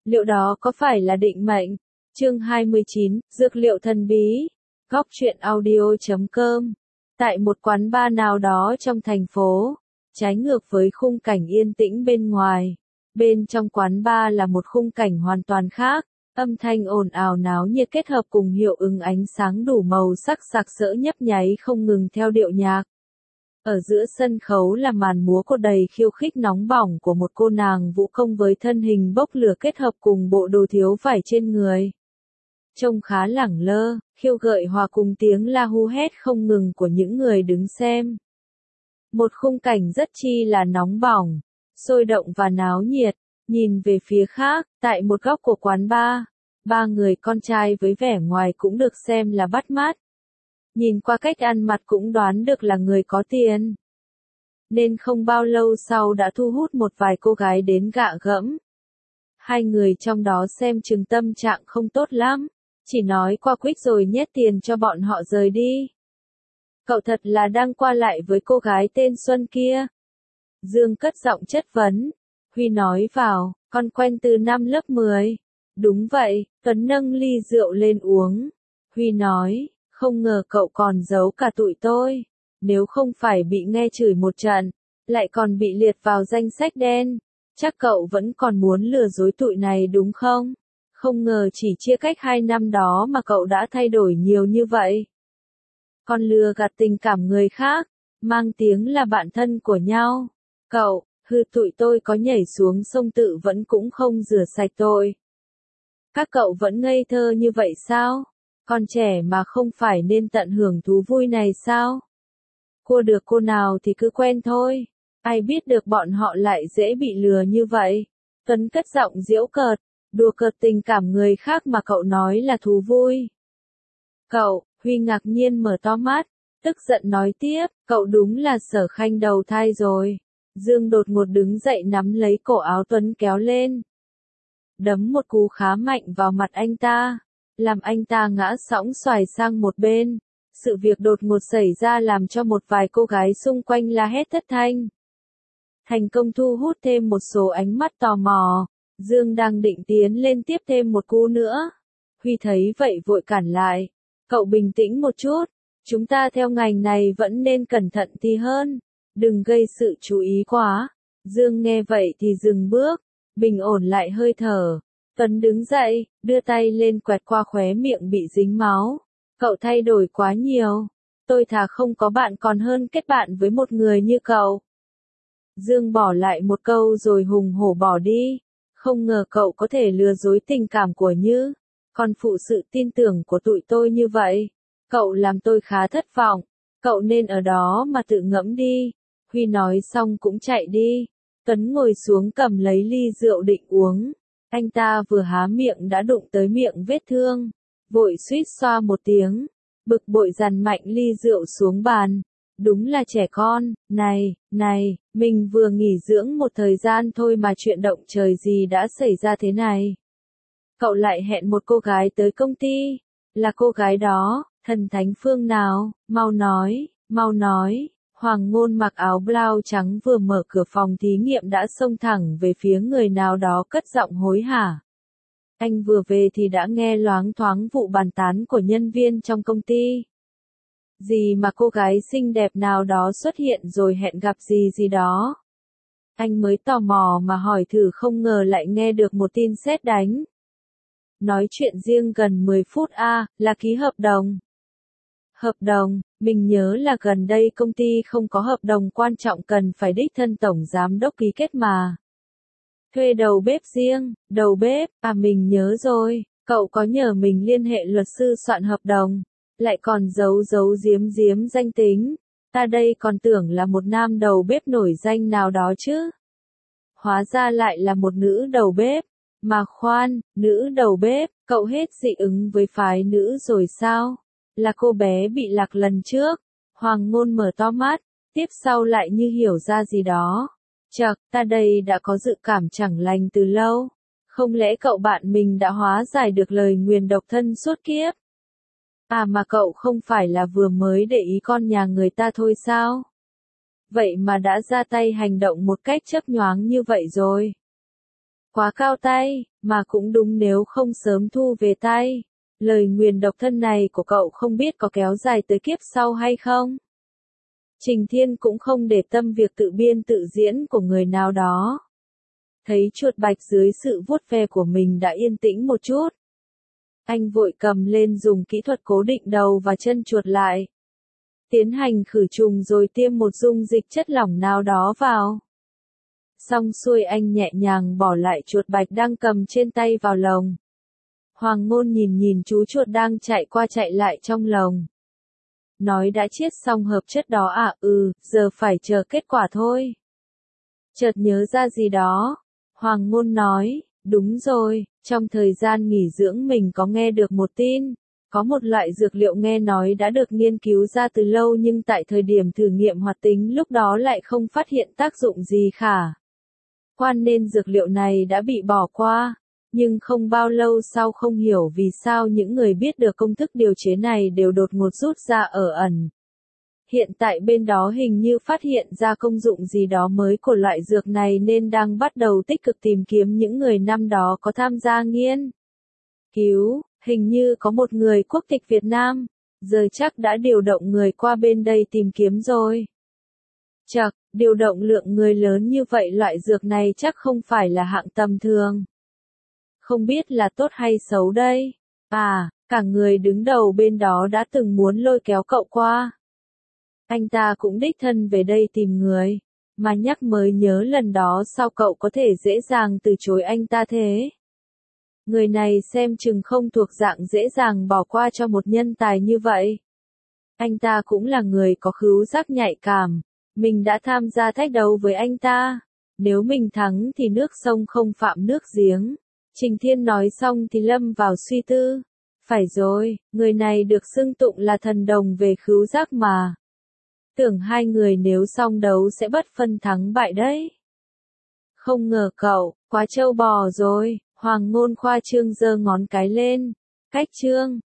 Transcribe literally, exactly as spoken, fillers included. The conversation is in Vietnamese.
Liệu đó có phải là định mệnh? Chương hai mươi chín, Dược liệu thần bí. Góc truyện audio chấm com. Tại một quán bar nào đó trong thành phố, trái ngược với khung cảnh yên tĩnh bên ngoài, bên trong quán bar là một khung cảnh hoàn toàn khác, âm thanh ồn ào náo nhiệt kết hợp cùng hiệu ứng ánh sáng đủ màu sắc sặc sỡ nhấp nháy không ngừng theo điệu nhạc. Ở giữa sân khấu là màn múa cột đầy khiêu khích nóng bỏng của một cô nàng vũ công với thân hình bốc lửa kết hợp cùng bộ đồ thiếu vải trên người. Trông khá lẳng lơ, khiêu gợi hòa cùng tiếng la hú hét không ngừng của những người đứng xem. Một khung cảnh rất chi là nóng bỏng, sôi động và náo nhiệt. Nhìn về phía khác, tại một góc của quán bar, ba người con trai với vẻ ngoài cũng được xem là bắt mắt. Nhìn qua cách ăn mặc cũng đoán được là người có tiền. Nên không bao lâu sau đã thu hút một vài cô gái đến gạ gẫm. Hai người trong đó xem chừng tâm trạng không tốt lắm, chỉ nói qua quýt rồi nhét tiền cho bọn họ rời đi. Cậu thật là đang qua lại với cô gái tên Xuân kia. Dương cất giọng chất vấn. Huy nói vào, con quen từ năm lớp mười. Đúng vậy, Tuấn nâng ly rượu lên uống. Huy nói, không ngờ cậu còn giấu cả tụi tôi. Nếu không phải bị nghe chửi một trận, lại còn bị liệt vào danh sách đen, chắc cậu vẫn còn muốn lừa dối tụi này đúng không? Không ngờ chỉ chia cách hai năm đó mà cậu đã thay đổi nhiều như vậy. Còn lừa gạt tình cảm người khác, mang tiếng là bạn thân của nhau. Cậu, hư tụi tôi có nhảy xuống sông tự vẫn cũng không rửa sạch tội. Các cậu vẫn ngây thơ như vậy sao? Con trẻ mà không phải nên tận hưởng thú vui này sao? Cua được cô nào thì cứ quen thôi. Ai biết được bọn họ lại dễ bị lừa như vậy. Tuấn cất giọng giễu cợt, đùa cợt tình cảm người khác mà cậu nói là thú vui. Cậu, Huy ngạc nhiên mở to mắt, tức giận nói tiếp, cậu đúng là Sở Khanh đầu thai rồi. Dương đột ngột đứng dậy nắm lấy cổ áo Tuấn kéo lên. Đấm một cú khá mạnh vào mặt anh ta, làm anh ta ngã sõng xoài sang một bên. Sự việc đột ngột xảy ra làm cho một vài cô gái xung quanh la hét thất thanh. Thành công thu hút thêm một số ánh mắt tò mò. Dương đang định tiến lên tiếp thêm một cú nữa. Huy thấy vậy vội cản lại. Cậu bình tĩnh một chút. Chúng ta theo ngành này vẫn nên cẩn thận thì hơn. Đừng gây sự chú ý quá. Dương nghe vậy thì dừng bước. Bình ổn lại hơi thở. Tuấn đứng dậy, đưa tay lên quẹt qua khóe miệng bị dính máu. Cậu thay đổi quá nhiều. Tôi thà không có bạn còn hơn kết bạn với một người như cậu. Dương bỏ lại một câu rồi hùng hổ bỏ đi. Không ngờ cậu có thể lừa dối tình cảm của Như. Còn phụ sự tin tưởng của tụi tôi như vậy. Cậu làm tôi khá thất vọng. Cậu nên ở đó mà tự ngẫm đi. Huy nói xong cũng chạy đi. Tuấn ngồi xuống cầm lấy ly rượu định uống. Anh ta vừa há miệng đã đụng tới miệng vết thương. Vội suýt xoa một tiếng. Bực bội dằn mạnh ly rượu xuống bàn. Đúng là trẻ con, này, này, mình vừa nghỉ dưỡng một thời gian thôi mà chuyện động trời gì đã xảy ra thế này. Cậu lại hẹn một cô gái tới công ty. Là cô gái đó, thần thánh phương nào, mau nói, mau nói. Hoàng Ngôn mặc áo blau trắng vừa mở cửa phòng thí nghiệm đã xông thẳng về phía người nào đó cất giọng hối hả. Anh vừa về thì đã nghe loáng thoáng vụ bàn tán của nhân viên trong công ty. Gì mà cô gái xinh đẹp nào đó xuất hiện rồi hẹn gặp gì gì đó. Anh mới tò mò mà hỏi thử không ngờ lại nghe được một tin sét đánh. Nói chuyện riêng gần mười phút a, à, là ký hợp đồng. Hợp đồng, mình nhớ là gần đây công ty không có hợp đồng quan trọng cần phải đích thân tổng giám đốc ký kết mà. Thuê đầu bếp riêng, đầu bếp, à mình nhớ rồi, cậu có nhờ mình liên hệ luật sư soạn hợp đồng, lại còn giấu giấu giếm giếm danh tính, ta đây còn tưởng là một nam đầu bếp nổi danh nào đó chứ. Hóa ra lại là một nữ đầu bếp, mà khoan, nữ đầu bếp, cậu hết dị ứng với phái nữ rồi sao? Là cô bé bị lạc lần trước. Hoàng Ngôn mở to mắt, tiếp sau lại như hiểu ra gì đó. Chậc, ta đây đã có dự cảm chẳng lành từ lâu. Không lẽ cậu bạn mình đã hóa giải được lời nguyền độc thân suốt kiếp? À mà cậu không phải là vừa mới để ý con nhà người ta thôi sao? Vậy mà đã ra tay hành động một cách chớp nhoáng như vậy rồi. Quá cao tay, mà cũng đúng nếu không sớm thu về tay. Lời nguyền độc thân này của cậu không biết có kéo dài tới kiếp sau hay không? Trình Thiên cũng không để tâm việc tự biên tự diễn của người nào đó. Thấy chuột bạch dưới sự vuốt ve của mình đã yên tĩnh một chút. Anh vội cầm lên dùng kỹ thuật cố định đầu và chân chuột lại. Tiến hành khử trùng rồi tiêm một dung dịch chất lỏng nào đó vào. Xong xuôi anh nhẹ nhàng bỏ lại chuột bạch đang cầm trên tay vào lồng. Hoàng Ngôn nhìn nhìn chú chuột đang chạy qua chạy lại trong lồng. Nói đã chiết xong hợp chất đó à? Ừ, giờ phải chờ kết quả thôi. Chợt nhớ ra gì đó. Hoàng Ngôn nói, đúng rồi, trong thời gian nghỉ dưỡng mình có nghe được một tin. Có một loại dược liệu nghe nói đã được nghiên cứu ra từ lâu nhưng tại thời điểm thử nghiệm hoạt tính lúc đó lại không phát hiện tác dụng gì khả quan nên dược liệu này đã bị bỏ qua. Nhưng không bao lâu sau không hiểu vì sao những người biết được công thức điều chế này đều đột ngột rút ra ở ẩn. Hiện tại bên đó hình như phát hiện ra công dụng gì đó mới của loại dược này nên đang bắt đầu tích cực tìm kiếm những người năm đó có tham gia nghiên cứu. Hình như có một người quốc tịch Việt Nam, giờ chắc đã điều động người qua bên đây tìm kiếm rồi. Chậc, điều động lượng người lớn như vậy loại dược này chắc không phải là hạng tầm thường. Không biết là tốt hay xấu đây. À, cả người đứng đầu bên đó đã từng muốn lôi kéo cậu qua. Anh ta cũng đích thân về đây tìm người, mà nhắc mới nhớ lần đó sao cậu có thể dễ dàng từ chối anh ta thế. Người này xem chừng không thuộc dạng dễ dàng bỏ qua cho một nhân tài như vậy. Anh ta cũng là người có khứu giác nhạy cảm. Mình đã tham gia thách đấu với anh ta. Nếu mình thắng thì nước sông không phạm nước giếng. Trình Thiên nói xong thì lâm vào suy tư. Phải rồi, người này được xưng tụng là thần đồng về khứu giác mà. Tưởng hai người nếu song đấu sẽ bất phân thắng bại đấy. Không ngờ cậu, quá trâu bò rồi. Hoàng Ngôn khoa trương giơ ngón cái lên. Cách trương.